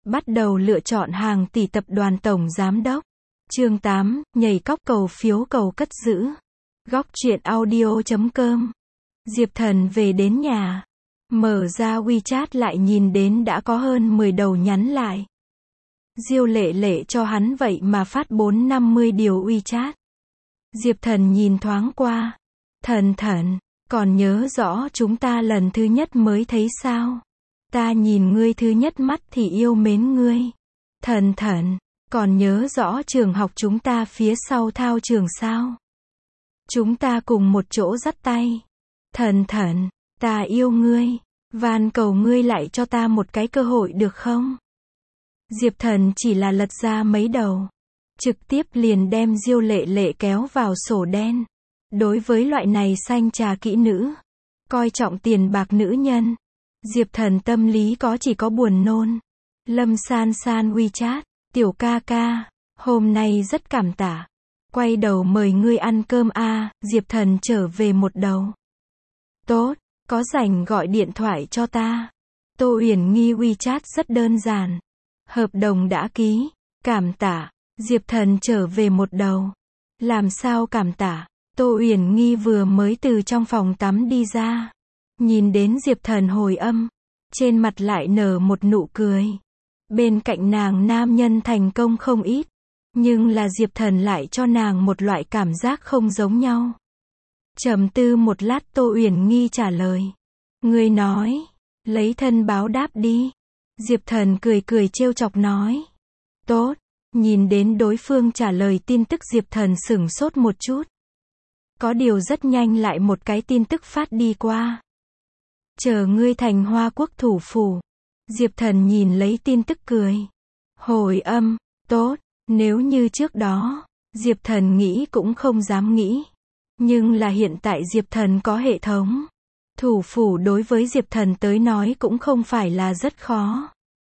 Bắt đầu lựa chọn hàng tỷ tập đoàn tổng giám đốc. Chương 8, nhảy cóc cầu phiếu cầu cất giữ. Góc truyện audio.com. Diệp Thần về đến nhà. Mở ra WeChat lại nhìn đến đã có hơn 10 đầu nhắn lại. Diêu Lệ Lệ cho hắn vậy mà phát 450 điều WeChat. Diệp Thần nhìn thoáng qua. Thần, còn nhớ rõ chúng ta lần thứ nhất mới thấy sao? Ta nhìn ngươi thứ nhất mắt thì yêu mến ngươi. Thần, còn nhớ rõ trường học chúng ta phía sau thao trường sao? Chúng ta cùng một chỗ dắt tay. Thần, ta yêu ngươi. Van cầu ngươi lại cho ta một cái cơ hội được không? Diệp Thần chỉ là lật ra mấy đầu. Trực tiếp liền đem Diêu Lệ Lệ kéo vào sổ đen. Đối với loại này sanh trà kỹ nữ, coi trọng tiền bạc nữ nhân, Diệp Thần tâm lý chỉ có buồn nôn. Lâm San WeChat, tiểu ca ca, hôm nay rất cảm tạ. Quay đầu mời ngươi ăn cơm a. Diệp Thần trở về một đầu. Tốt, có rảnh gọi điện thoại cho ta. Tô Uyển Nghi WeChat rất đơn giản. Hợp đồng đã ký, cảm tạ. Diệp Thần trở về một đầu. Làm sao cảm tạ? Tô Uyển Nghi vừa mới từ trong phòng tắm đi ra. Nhìn đến Diệp Thần hồi âm. Trên mặt lại nở một nụ cười. Bên cạnh nàng nam nhân thành công không ít. Nhưng là Diệp Thần lại cho nàng một loại cảm giác không giống nhau. Trầm tư một lát Tô Uyển Nghi trả lời. Ngươi nói, lấy thân báo đáp đi. Diệp Thần cười trêu chọc nói. Tốt, nhìn đến đối phương trả lời tin tức Diệp Thần sửng sốt một chút. Có điều rất nhanh lại một cái tin tức phát đi qua. Chờ ngươi thành Hoa Quốc thủ phủ. Diệp Thần nhìn lấy tin tức cười. Hồi âm, tốt, nếu như trước đó, Diệp Thần nghĩ cũng không dám nghĩ. Nhưng là hiện tại Diệp Thần có hệ thống. Thủ phủ đối với Diệp Thần tới nói cũng không phải là rất khó.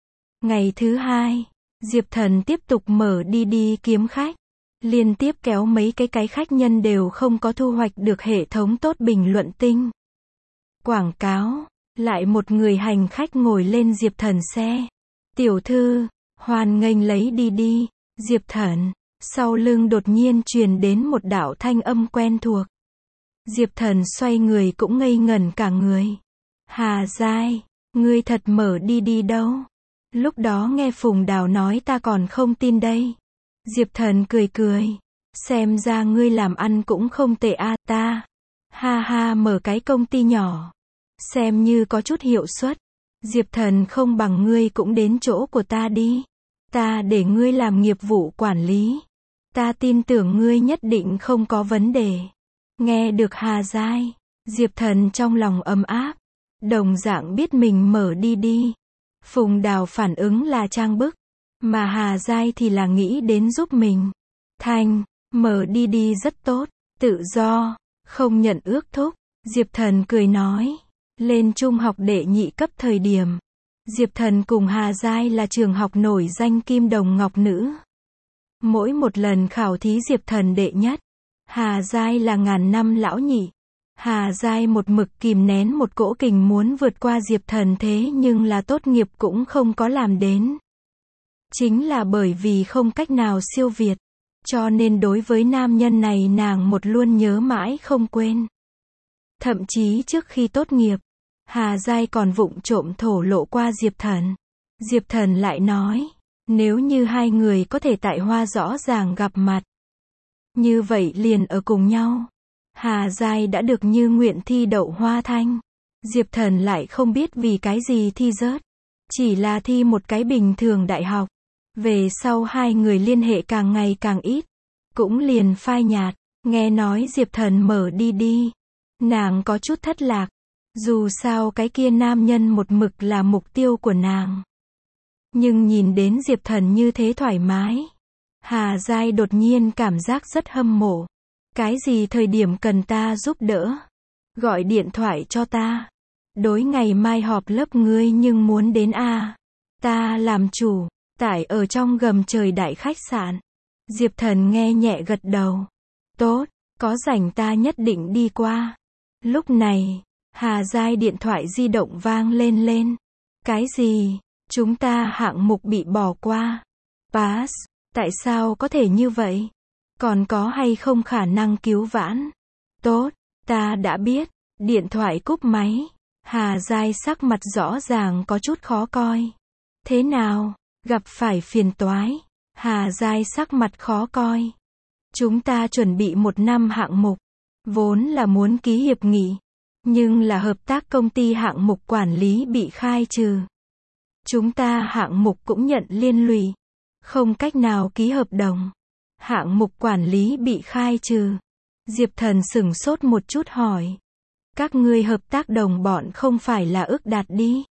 Ngày thứ hai, Diệp Thần tiếp tục mở đi kiếm khách. Liên tiếp kéo mấy cái khách nhân đều không có thu hoạch được hệ thống tốt bình luận tinh. Quảng cáo, lại một người hành khách ngồi lên Diệp Thần xe. Tiểu thư, hoan nghênh lấy đi. Diệp Thần, sau lưng đột nhiên truyền đến một đạo thanh âm quen thuộc. Diệp Thần xoay người cũng ngây ngẩn cả người. Hà Giai, ngươi thật mở đi đâu? Lúc đó nghe Phùng Đào nói ta còn không tin đây. Diệp Thần cười. Xem ra ngươi làm ăn cũng không tệ a. Ta. Ha mở cái công ty nhỏ. Xem như có chút hiệu suất. Diệp Thần không bằng ngươi cũng đến chỗ của ta đi. Ta để ngươi làm nghiệp vụ quản lý. Ta tin tưởng ngươi nhất định không có vấn đề. Nghe được Hà Giai, Diệp Thần trong lòng ấm áp. Đồng dạng biết mình mở đi. Phùng Đào phản ứng là trang bức. Mà Hà Giai thì là nghĩ đến giúp mình. Thành, mở đi rất tốt. Tự do, không nhận ước thúc. Diệp Thần cười nói. Lên trung học đệ nhị cấp thời điểm. Diệp Thần cùng Hà Giai là trường học nổi danh kim đồng ngọc nữ. Mỗi một lần khảo thí Diệp Thần đệ nhất. Hà Giai là ngàn năm lão nhị. Hà Giai một mực kìm nén một cỗ kình muốn vượt qua Diệp Thần thế nhưng là tốt nghiệp cũng không có làm đến. Chính là bởi vì không cách nào siêu việt. Cho nên đối với nam nhân này nàng một luôn nhớ mãi không quên. Thậm chí trước khi tốt nghiệp, Hà Giai còn vụng trộm thổ lộ qua Diệp Thần. Diệp Thần lại nói, nếu như hai người có thể tại Hoa rõ ràng gặp mặt. Như vậy liền ở cùng nhau. Hà Giai đã được như nguyện thi đậu Hoa Thanh. Diệp Thần lại không biết vì cái gì thi rớt. Chỉ là thi một cái bình thường đại học. Về sau hai người liên hệ càng ngày càng ít. Cũng liền phai nhạt. Nghe nói Diệp Thần mở đi. Nàng có chút thất lạc. Dù sao cái kia nam nhân một mực là mục tiêu của nàng. Nhưng nhìn đến Diệp Thần như thế thoải mái. Hà Giai đột nhiên cảm giác rất hâm mộ. Cái gì thời điểm cần ta giúp đỡ? Gọi điện thoại cho ta. Đối ngày mai họp lớp ngươi nhưng muốn đến a. Ta làm chủ. Tại ở trong gầm trời đại khách sạn. Diệp Thần nghe nhẹ gật đầu. Tốt, có rảnh ta nhất định đi qua. Lúc này, Hà Giai điện thoại di động vang lên. Cái gì? Chúng ta hạng mục bị bỏ qua. Pass. Tại sao có thể như vậy? Còn có hay không khả năng cứu vãn? Tốt, ta đã biết. Điện thoại cúp máy. Hà Giai sắc mặt rõ ràng có chút khó coi. Thế nào? Gặp phải phiền toái. Hà Giai sắc mặt khó coi. Chúng ta chuẩn bị 1 năm hạng mục. Vốn là muốn ký hiệp nghị. Nhưng là hợp tác công ty hạng mục quản lý bị khai trừ. Chúng ta hạng mục cũng nhận liên lụy. Không cách nào ký hợp đồng. Hạng mục quản lý bị khai trừ. Diệp Thần sửng sốt một chút hỏi. Các ngươi hợp tác đồng bọn không phải là ước đạt đi.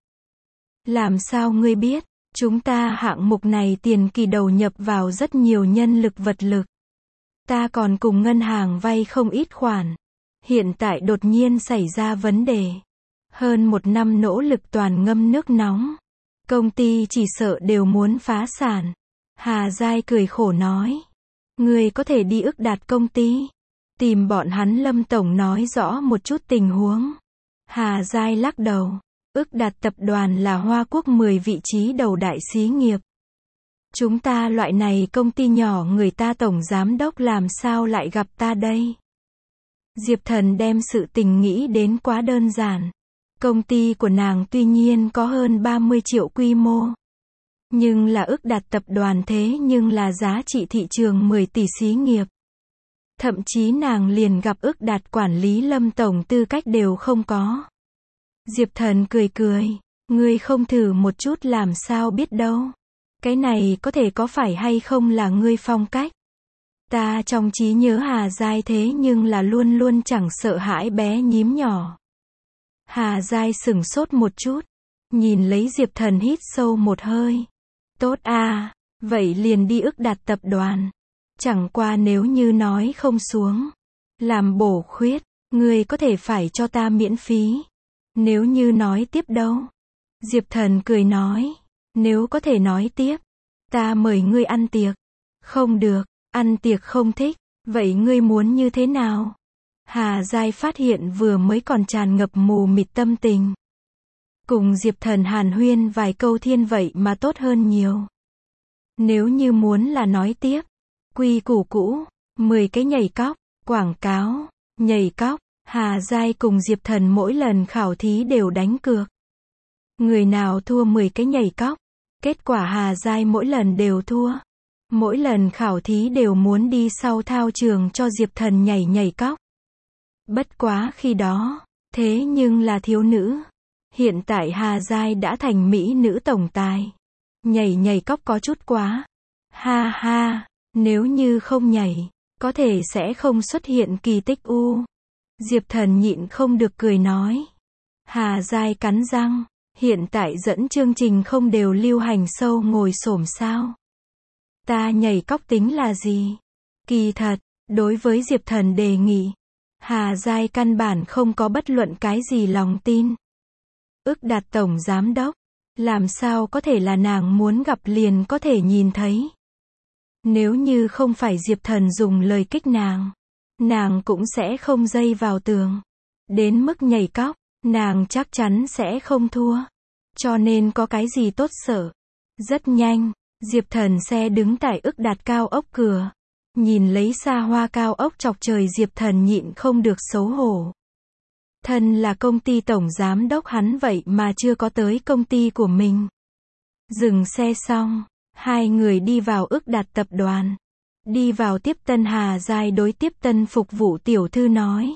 Làm sao ngươi biết? Chúng ta hạng mục này tiền kỳ đầu nhập vào rất nhiều nhân lực vật lực. Ta còn cùng ngân hàng vay không ít khoản. Hiện tại đột nhiên xảy ra vấn đề. Hơn 1 năm nỗ lực toàn ngâm nước nóng. Công ty chỉ sợ đều muốn phá sản. Hà Giai cười khổ nói. Ngươi có thể đi ước đạt công ty. Tìm bọn hắn Lâm Tổng nói rõ một chút tình huống. Hà Giai lắc đầu. Ước đạt tập đoàn là Hoa Quốc 10 vị trí đầu đại xí nghiệp. Chúng ta loại này công ty nhỏ người ta tổng giám đốc làm sao lại gặp ta đây? Diệp Thần đem sự tình nghĩ đến quá đơn giản. Công ty của nàng tuy nhiên có hơn 30 triệu quy mô. Nhưng là ước đạt tập đoàn thế nhưng là giá trị thị trường 10 tỷ xí nghiệp. Thậm chí nàng liền gặp ước đạt quản lý Lâm Tổng tư cách đều không có. Diệp Thần cười cười. Ngươi không thử một chút làm sao biết đâu. Cái này có thể có phải hay không là ngươi phong cách. Ta trong trí nhớ Hà Giai thế nhưng là luôn luôn chẳng sợ hãi bé nhím nhỏ. Hà Giai sửng sốt một chút. Nhìn lấy Diệp Thần hít sâu một hơi. Tốt à, vậy liền đi ước đạt tập đoàn. Chẳng qua nếu như nói không xuống. Làm bổ khuyết, ngươi có thể phải cho ta miễn phí. Nếu như nói tiếp đâu? Diệp Thần cười nói. Nếu có thể nói tiếp. Ta mời ngươi ăn tiệc. Không được, ăn tiệc không thích. Vậy ngươi muốn như thế nào? Hà Giai phát hiện vừa mới còn tràn ngập mù mịt tâm tình. Cùng Diệp Thần hàn huyên vài câu thiên vậy mà tốt hơn nhiều. Nếu như muốn là nói tiếp. Quy củ cũ, 10 cái nhảy cóc, quảng cáo, nhảy cóc. Hà Giai cùng Diệp Thần mỗi lần khảo thí đều đánh cược. Người nào thua 10 cái nhảy cóc. Kết quả Hà Giai mỗi lần đều thua. Mỗi lần khảo thí đều muốn đi sau thao trường cho Diệp Thần nhảy cóc. Bất quá khi đó, thế nhưng là thiếu nữ. Hiện tại Hà Giai đã thành mỹ nữ tổng tài. Nhảy cóc có chút quá. Ha ha, nếu như không nhảy, có thể sẽ không xuất hiện kỳ tích u. Diệp Thần nhịn không được cười nói. Hà Giai cắn răng. Hiện tại dẫn chương trình không đều lưu hành sâu ngồi xổm sao? Ta nhảy cóc tính là gì? Kỳ thật, đối với Diệp Thần đề nghị, Hà Giai căn bản không có bất luận cái gì lòng tin. Ước đạt tổng giám đốc, làm sao có thể là nàng muốn gặp liền có thể nhìn thấy. Nếu như không phải Diệp Thần dùng lời kích nàng cũng sẽ không dây vào tường. Đến mức nhảy cóc, nàng chắc chắn sẽ không thua. Cho nên có cái gì tốt sợ. Rất nhanh, Diệp Thần xe đứng tại ước đạt cao ốc cửa. Nhìn lấy xa hoa cao ốc chọc trời Diệp Thần nhịn không được xấu hổ. Thân là công ty tổng giám đốc hắn vậy mà chưa có tới công ty của mình. Dừng xe xong, hai người đi vào ước đạt tập đoàn. Đi vào tiếp tân Hà Giai đối tiếp tân phục vụ tiểu thư nói.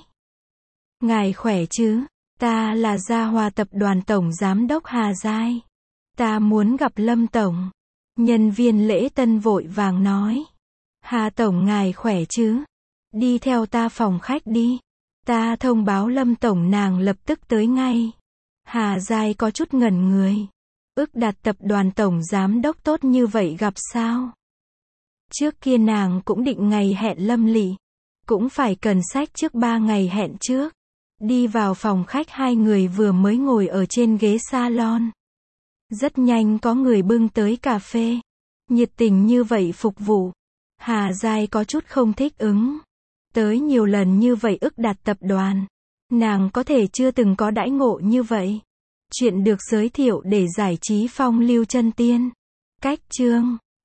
Ngài khỏe chứ? Ta là Gia Hòa tập đoàn tổng giám đốc Hà Giai. Ta muốn gặp Lâm Tổng. Nhân viên lễ tân vội vàng nói. Hà Tổng ngài khỏe chứ? Đi theo ta phòng khách đi. Ta thông báo Lâm Tổng nàng lập tức tới ngay. Hà Giai có chút ngẩn người. Ước đạt tập đoàn tổng giám đốc tốt như vậy gặp sao? Trước kia nàng cũng định ngày hẹn Lâm Lị. Cũng phải cần sách trước 3 ngày hẹn trước. Đi vào phòng khách hai người vừa mới ngồi ở trên ghế salon. Rất nhanh có người bưng tới cà phê. Nhiệt tình như vậy phục vụ. Hà Giai có chút không thích ứng. Tới nhiều lần như vậy ước đạt tập đoàn. Nàng có thể chưa từng có đãi ngộ như vậy. Chuyện được giới thiệu để giải trí phong lưu chân tiên. Cách chương